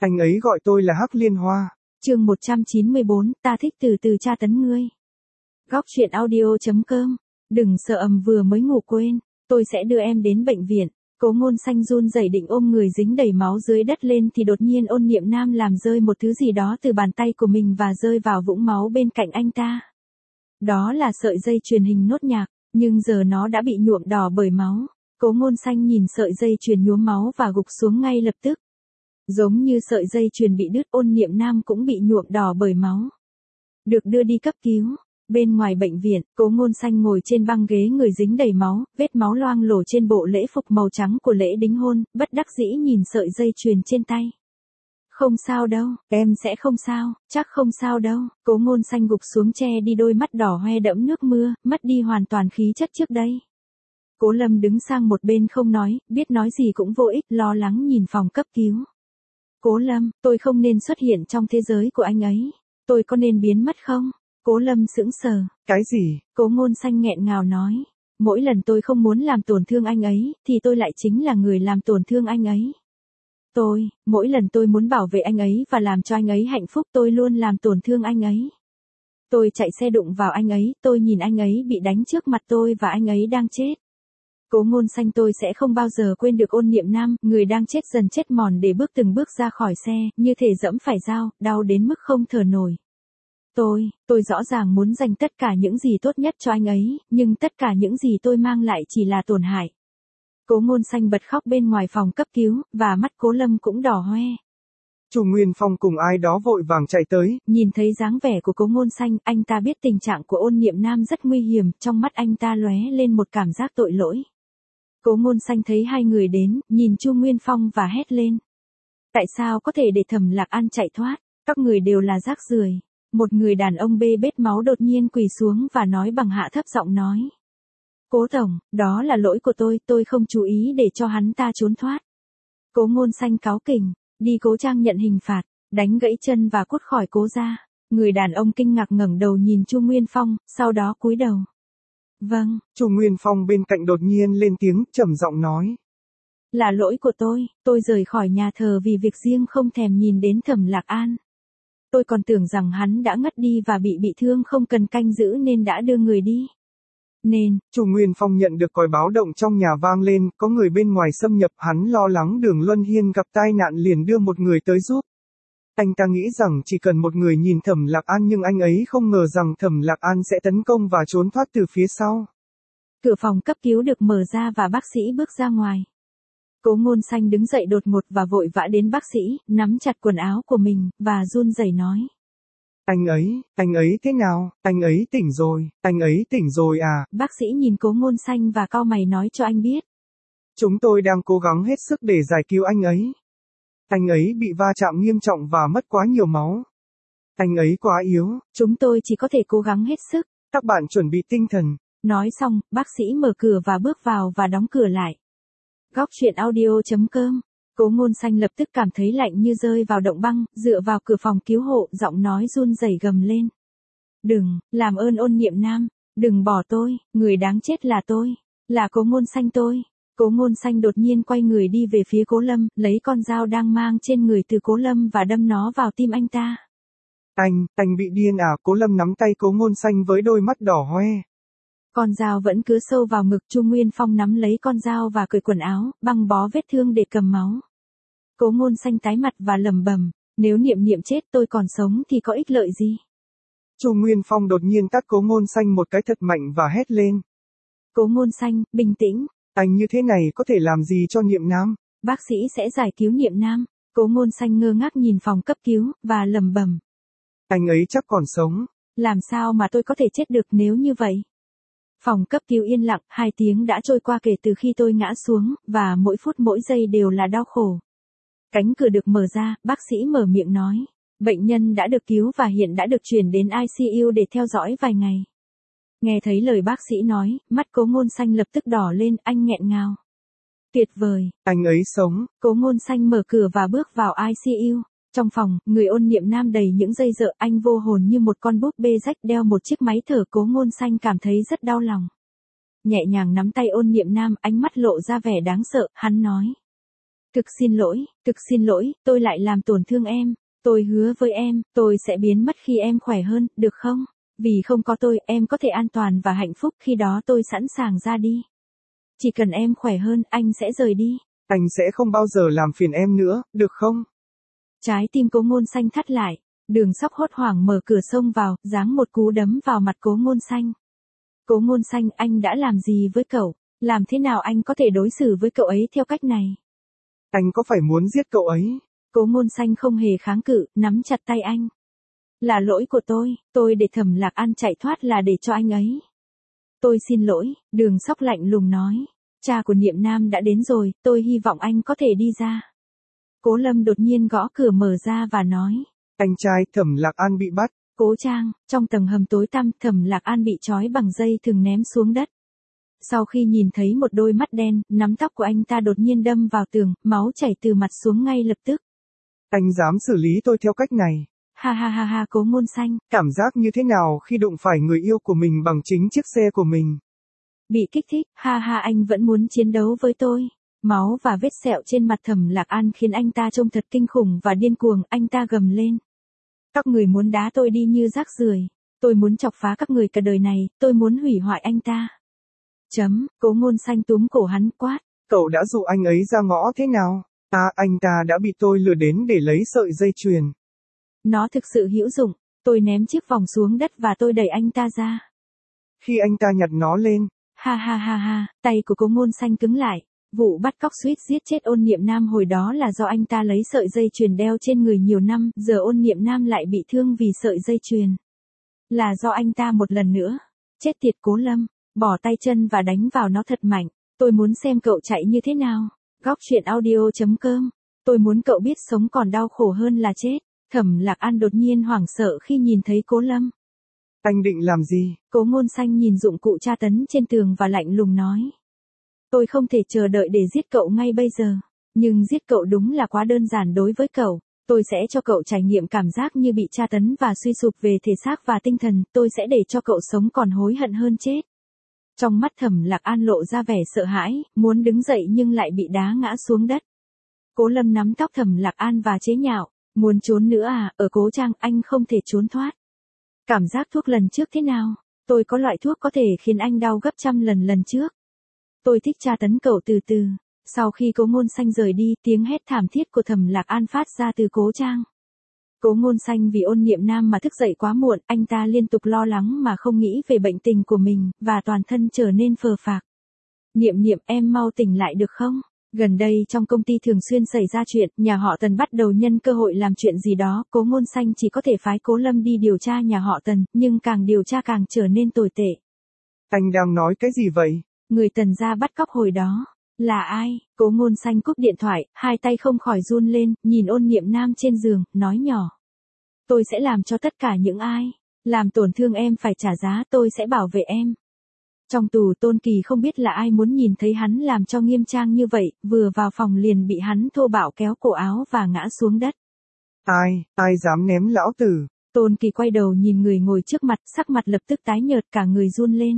Anh ấy gọi tôi là Hắc Liên Hoa. Chương 194, ta thích từ từ tra tấn ngươi. Góc truyện audio.com. Đừng sợ ầm vừa mới ngủ quên, tôi sẽ đưa em đến bệnh viện. Cố Ngôn Xanh run rẩy định ôm người dính đầy máu dưới đất lên thì đột nhiên Ôn Niệm Nam làm rơi một thứ gì đó từ bàn tay của mình và rơi vào vũng máu bên cạnh anh ta. Đó là sợi dây chuyền hình nốt nhạc, nhưng giờ nó đã bị nhuộm đỏ bởi máu. Cố Ngôn Xanh nhìn sợi dây chuyền nhuốm máu và gục xuống ngay lập tức. Giống như sợi dây chuyền bị đứt, Ôn Niệm Nam cũng bị nhuộm đỏ bởi máu. Được đưa đi cấp cứu. Bên ngoài bệnh viện, Cố Ngôn Xanh ngồi trên băng ghế người dính đầy máu, vết máu loang lổ trên bộ lễ phục màu trắng của lễ đính hôn, bất đắc dĩ nhìn sợi dây chuyền trên tay. Không sao đâu, em sẽ không sao, chắc không sao đâu. Cố Ngôn Xanh gục xuống che đi đôi mắt đỏ hoe đẫm nước mưa, mất đi hoàn toàn khí chất trước đây. Cố Lâm đứng sang một bên không nói, biết nói gì cũng vô ích, lo lắng nhìn phòng cấp cứu. Cố Lâm, tôi không nên xuất hiện trong thế giới của anh ấy. Tôi có nên biến mất không? Cố Lâm sững sờ. Cái gì? Cố Ngôn Xanh nghẹn ngào nói. Mỗi lần tôi không muốn làm tổn thương anh ấy, thì tôi lại chính là người làm tổn thương anh ấy. Mỗi lần tôi muốn bảo vệ anh ấy và làm cho anh ấy hạnh phúc, tôi luôn làm tổn thương anh ấy. Tôi chạy xe đụng vào anh ấy, tôi nhìn anh ấy bị đánh trước mặt tôi và anh ấy đang chết. Cố Ngôn Xanh, tôi sẽ không bao giờ quên được Ôn Niệm Nam, người đang chết dần chết mòn để bước từng bước ra khỏi xe, như thể dẫm phải dao, đau đến mức không thở nổi. Tôi rõ ràng muốn dành tất cả những gì tốt nhất cho anh ấy, nhưng tất cả những gì tôi mang lại chỉ là tổn hại. Cố Ngôn Xanh bật khóc bên ngoài phòng cấp cứu, và mắt Cố Lâm cũng đỏ hoe. Chu Nguyên Phong cùng ai đó vội vàng chạy tới. Nhìn thấy dáng vẻ của Cố Ngôn Xanh, anh ta biết tình trạng của Ôn Niệm Nam rất nguy hiểm, trong mắt anh ta lóe lên một cảm giác tội lỗi. Cố Ngôn Xanh thấy hai người đến, nhìn Chu Nguyên Phong và hét lên. Tại sao có thể để Thẩm Lạc An chạy thoát? Các người đều là rác rưởi. Một người đàn ông bê bết máu đột nhiên quỳ xuống và nói bằng hạ thấp giọng nói. Cố tổng, đó là lỗi của tôi không chú ý để cho hắn ta trốn thoát. Cố Ngôn Xanh cáu kỉnh, đi Cố Trang nhận hình phạt, đánh gãy chân và cút khỏi Cố gia. Người đàn ông kinh ngạc ngẩng đầu nhìn Chu Nguyên Phong, sau đó cúi đầu. Vâng. Chu Nguyên Phong bên cạnh đột nhiên lên tiếng, trầm giọng nói. Là lỗi của tôi rời khỏi nhà thờ vì việc riêng, không thèm nhìn đến Thẩm Lạc An. Tôi còn tưởng rằng hắn đã ngất đi và bị thương không cần canh giữ nên đã đưa người đi. Chu Nguyên Phong nhận được còi báo động trong nhà vang lên, có người bên ngoài xâm nhập, hắn lo lắng Đường Luân Hiên gặp tai nạn liền đưa một người tới giúp. Anh ta nghĩ rằng chỉ cần một người nhìn Thẩm Lạc An, nhưng anh ấy không ngờ rằng Thẩm Lạc An sẽ tấn công và trốn thoát từ phía sau. Cửa phòng cấp cứu được mở ra và bác sĩ bước ra ngoài. Cố Ngôn Xanh đứng dậy đột ngột và vội vã đến bác sĩ, nắm chặt quần áo của mình, và run rẩy nói. Anh ấy thế nào? Anh ấy tỉnh rồi à? Bác sĩ nhìn Cố Ngôn Xanh và cau mày nói cho anh biết. Chúng tôi đang cố gắng hết sức để giải cứu anh ấy. Anh ấy bị va chạm nghiêm trọng và mất quá nhiều máu. Anh ấy quá yếu. Chúng tôi chỉ có thể cố gắng hết sức. Các bạn chuẩn bị tinh thần. Nói xong, bác sĩ mở cửa và bước vào và đóng cửa lại. Góc truyện audio.com. Cố Ngôn Xanh lập tức cảm thấy lạnh như rơi vào động băng, dựa vào cửa phòng cứu hộ, giọng nói run rẩy gầm lên. Đừng, làm ơn Ôn Niệm Nam, đừng bỏ tôi, người đáng chết là tôi, là Cố Ngôn Xanh tôi. Cố Ngôn Xanh đột nhiên quay người đi về phía Cố Lâm, lấy con dao đang mang trên người từ Cố Lâm và đâm nó vào tim anh ta. Anh bị điên à? Cố Lâm nắm tay Cố Ngôn Xanh với đôi mắt đỏ hoe. Con dao vẫn cứ sâu vào ngực. Chu Nguyên Phong nắm lấy con dao và cởi quần áo, băng bó vết thương để cầm máu. Cố Ngôn Xanh tái mặt và lẩm bẩm, nếu Niệm Niệm chết tôi còn sống thì có ích lợi gì? Chu Nguyên Phong đột nhiên tát Cố Ngôn Xanh một cái thật mạnh và hét lên. Cố Ngôn Xanh, bình tĩnh. Anh như thế này có thể làm gì cho Niệm Nam? Bác sĩ sẽ giải cứu Niệm Nam. Cố Ngôn Xanh ngơ ngác nhìn phòng cấp cứu, và lẩm bẩm. Anh ấy chắc còn sống. Làm sao mà tôi có thể chết được nếu như vậy? Phòng cấp cứu yên lặng, 2 tiếng đã trôi qua kể từ khi tôi ngã xuống, và mỗi phút mỗi giây đều là đau khổ. Cánh cửa được mở ra, bác sĩ mở miệng nói. Bệnh nhân đã được cứu và hiện đã được chuyển đến ICU để theo dõi vài ngày. Nghe thấy lời bác sĩ nói, mắt Cố Ngôn Xanh lập tức đỏ lên, anh nghẹn ngào. Tuyệt vời. Anh ấy sống. Cố Ngôn Xanh mở cửa và bước vào ICU. Trong phòng, người Ôn Niệm Nam đầy những dây dợ, anh vô hồn như một con búp bê rách đeo một chiếc máy thở. Cố Ngôn Xanh cảm thấy rất đau lòng. Nhẹ nhàng nắm tay Ôn Niệm Nam, ánh mắt lộ ra vẻ đáng sợ, hắn nói. Thực xin lỗi, tôi lại làm tổn thương em. Tôi hứa với em, tôi sẽ biến mất khi em khỏe hơn, được không? Vì không có tôi, em có thể an toàn và hạnh phúc, khi đó tôi sẵn sàng ra đi. Chỉ cần em khỏe hơn, anh sẽ rời đi. Anh sẽ không bao giờ làm phiền em nữa, được không? Trái tim Cố Ngôn Xanh thắt lại, Đường Sóc hốt hoảng mở cửa xông vào, giáng một cú đấm vào mặt Cố Ngôn Xanh. Cố Ngôn Xanh, anh đã làm gì với cậu? Làm thế nào anh có thể đối xử với cậu ấy theo cách này? Anh có phải muốn giết cậu ấy? Cố Ngôn Xanh không hề kháng cự, nắm chặt tay anh. Là lỗi của tôi để Thẩm Lạc An chạy thoát là để cho anh ấy. Tôi xin lỗi, Đường Sóc lạnh lùng nói. Cha của Niệm Nam đã đến rồi, tôi hy vọng anh có thể đi ra. Cố Lâm đột nhiên gõ cửa mở ra và nói. Anh trai, Thẩm Lạc An bị bắt. Cố Trang, trong tầng hầm tối tăm, Thẩm Lạc An bị trói bằng dây thừng ném xuống đất. Sau khi nhìn thấy một đôi mắt đen, nắm tóc của anh ta đột nhiên đâm vào tường, máu chảy từ mặt xuống ngay lập tức. Anh dám xử lý tôi theo cách này? Ha ha ha ha, Cố Ngôn Xanh. Cảm giác như thế nào khi đụng phải người yêu của mình bằng chính chiếc xe của mình? Bị kích thích, ha ha, anh vẫn muốn chiến đấu với tôi. Máu và vết sẹo trên mặt Thẩm Lạc An khiến anh ta trông thật kinh khủng và điên cuồng, anh ta gầm lên. Các người muốn đá tôi đi như rác rưởi. Tôi muốn chọc phá các người cả đời này, tôi muốn hủy hoại anh ta. Cố Ngôn Xanh túm cổ hắn quát. Cậu đã dụ anh ấy ra ngõ thế nào? Anh ta đã bị tôi lừa đến để lấy sợi dây chuyền. Nó thực sự hữu dụng, tôi ném chiếc vòng xuống đất và tôi đẩy anh ta ra. Khi anh ta nhặt nó lên. Ha ha ha ha, tay của Cố Ngôn Xanh cứng lại. Vụ bắt cóc suýt giết chết Ôn Niệm Nam hồi đó là do anh ta lấy sợi dây chuyền đeo trên người nhiều năm, giờ Ôn Niệm Nam lại bị thương vì sợi dây chuyền. Là do anh ta một lần nữa. Chết tiệt Cố Lâm, bỏ tay chân và đánh vào nó thật mạnh. Tôi muốn xem cậu chạy như thế nào. Góc truyện audio.com. Tôi muốn cậu biết sống còn đau khổ hơn là chết. Thẩm Lạc An đột nhiên hoảng sợ khi nhìn thấy Cố Lâm. Anh định làm gì? Cố Ngôn Xanh nhìn dụng cụ tra tấn trên tường và lạnh lùng nói. Tôi không thể chờ đợi để giết cậu ngay bây giờ. Nhưng giết cậu đúng là quá đơn giản đối với cậu. Tôi sẽ cho cậu trải nghiệm cảm giác như bị tra tấn và suy sụp về thể xác và tinh thần. Tôi sẽ để cho cậu sống còn hối hận hơn chết. Trong mắt Thẩm Lạc An lộ ra vẻ sợ hãi, muốn đứng dậy nhưng lại bị đá ngã xuống đất. Cố Lâm nắm tóc Thẩm Lạc An và chế nhạo. Muốn trốn nữa à, ở Cố Trang anh không thể trốn thoát. Cảm giác thuốc lần trước thế nào? Tôi có loại thuốc có thể khiến anh đau gấp trăm lần trước. Tôi thích tra tấn cậu từ từ. Sau khi Cố Ngôn Xanh rời đi, tiếng hét thảm thiết của Thẩm Lạc An phát ra từ Cố Trang. Cố Ngôn Xanh vì Ôn Niệm Nam mà thức dậy quá muộn, anh ta liên tục lo lắng mà không nghĩ về bệnh tình của mình, và toàn thân trở nên phờ phạc. Niệm Niệm, em mau tỉnh lại được không? Gần đây trong công ty thường xuyên xảy ra chuyện, nhà họ Tần bắt đầu nhân cơ hội làm chuyện gì đó, Cố Ngôn Xanh chỉ có thể phái Cố Lâm đi điều tra nhà họ Tần, nhưng càng điều tra càng trở nên tồi tệ. Anh đang nói cái gì vậy? Người Tần gia bắt cóc hồi đó, là ai? Cố Ngôn Xanh cúp điện thoại, hai tay không khỏi run lên, nhìn Ôn Niệm Nam trên giường, nói nhỏ. Tôi sẽ làm cho tất cả những ai làm tổn thương em phải trả giá, tôi sẽ bảo vệ em. Trong tù Tôn Kỳ không biết là ai muốn nhìn thấy hắn làm cho nghiêm trang như vậy, vừa vào phòng liền bị hắn thô bạo kéo cổ áo và ngã xuống đất. Ai dám ném lão tử? Tôn Kỳ quay đầu nhìn người ngồi trước mặt, sắc mặt lập tức tái nhợt, cả người run lên.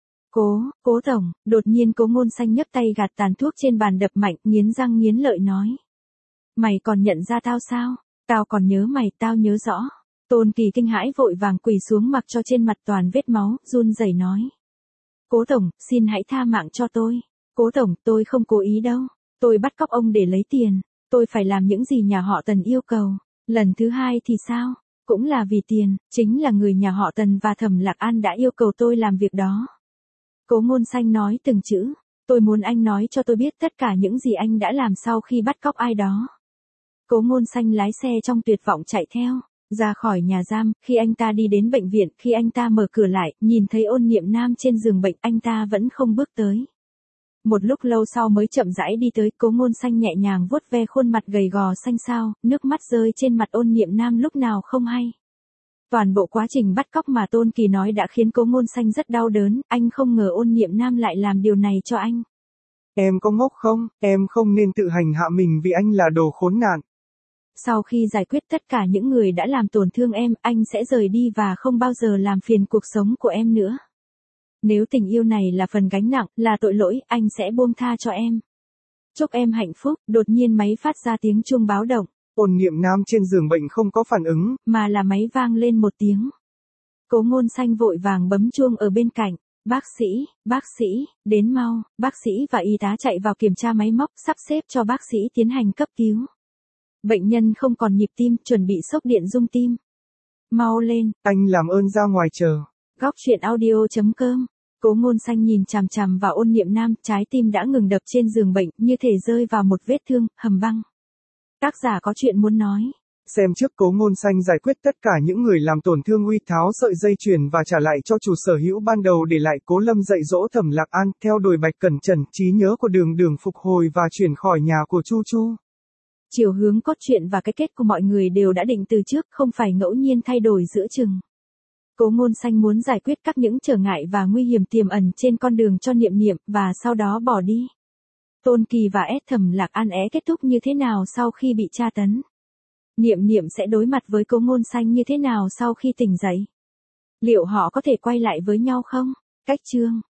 Cố tổng, đột nhiên Cố Ngôn Xanh nhấc tay gạt tàn thuốc trên bàn đập mạnh, nghiến răng nghiến lợi nói. Mày còn nhận ra tao sao? Tao còn nhớ mày, tao nhớ rõ. Tôn Kỳ kinh hãi vội vàng quỳ xuống mặc cho trên mặt toàn vết máu, run rẩy nói. Cố tổng, xin hãy tha mạng cho tôi. Cố tổng, tôi không cố ý đâu. Tôi bắt cóc ông để lấy tiền. Tôi phải làm những gì nhà họ Tần yêu cầu. Lần thứ hai thì sao? Cũng là vì tiền, chính là người nhà họ Tần và Thẩm Lạc An đã yêu cầu tôi làm việc đó. Cố Ngôn Xanh nói từng chữ. Tôi muốn anh nói cho tôi biết tất cả những gì anh đã làm sau khi bắt cóc ai đó. Cố Ngôn Xanh lái xe trong tuyệt vọng chạy theo. Ra khỏi nhà giam, khi anh ta đi đến bệnh viện, khi anh ta mở cửa lại, nhìn thấy Ôn Niệm Nam trên giường bệnh, anh ta vẫn không bước tới. Một lúc lâu sau mới chậm rãi đi tới, Cố Ngôn Xanh nhẹ nhàng vuốt ve khuôn mặt gầy gò xanh xao, nước mắt rơi trên mặt Ôn Niệm Nam lúc nào không hay. Toàn bộ quá trình bắt cóc mà Tôn Kỳ nói đã khiến Cố Ngôn Xanh rất đau đớn, anh không ngờ Ôn Niệm Nam lại làm điều này cho anh. Em có ngốc không? Em không nên tự hành hạ mình vì anh là đồ khốn nạn. Sau khi giải quyết tất cả những người đã làm tổn thương em, anh sẽ rời đi và không bao giờ làm phiền cuộc sống của em nữa. Nếu tình yêu này là phần gánh nặng, là tội lỗi, anh sẽ buông tha cho em. Chúc em hạnh phúc, đột nhiên máy phát ra tiếng chuông báo động. Ôn Niệm Nam trên giường bệnh không có phản ứng, mà là máy vang lên một tiếng. Cố Ngôn Xanh vội vàng bấm chuông ở bên cạnh. Bác sĩ, đến mau, bác sĩ và y tá chạy vào kiểm tra máy móc, sắp xếp cho bác sĩ tiến hành cấp cứu. Bệnh nhân không còn nhịp tim, chuẩn bị sốc điện rung tim. Mau lên, anh làm ơn ra ngoài chờ. Góc truyện audio.com. Cố Ngôn Xanh nhìn chằm chằm vào Ôn Niệm Nam, trái tim đã ngừng đập trên giường bệnh, như thể rơi vào một vết thương, hầm băng. Tác giả có chuyện muốn nói. Xem trước Cố Ngôn Xanh giải quyết tất cả những người làm tổn thương Uy, tháo sợi dây chuyền và trả lại cho chủ sở hữu ban đầu, để lại Cố Lâm dạy dỗ Thẩm Lạc An, theo đuổi Bạch Cẩn Trần, trí nhớ của Đường Đường phục hồi và chuyển khỏi nhà của Chu Chu. Chiều hướng cốt truyện và cái kết của mọi người đều đã định từ trước, không phải ngẫu nhiên thay đổi giữa chừng. Cố Ngôn Xanh muốn giải quyết các những trở ngại và nguy hiểm tiềm ẩn trên con đường cho Niệm Niệm, và sau đó bỏ đi. Tôn Kỳ và Thẩm Lạc An kết thúc như thế nào sau khi bị tra tấn? Niệm Niệm sẽ đối mặt với Cố Ngôn Xanh như thế nào sau khi tỉnh dậy? Liệu họ có thể quay lại với nhau không? Cách chương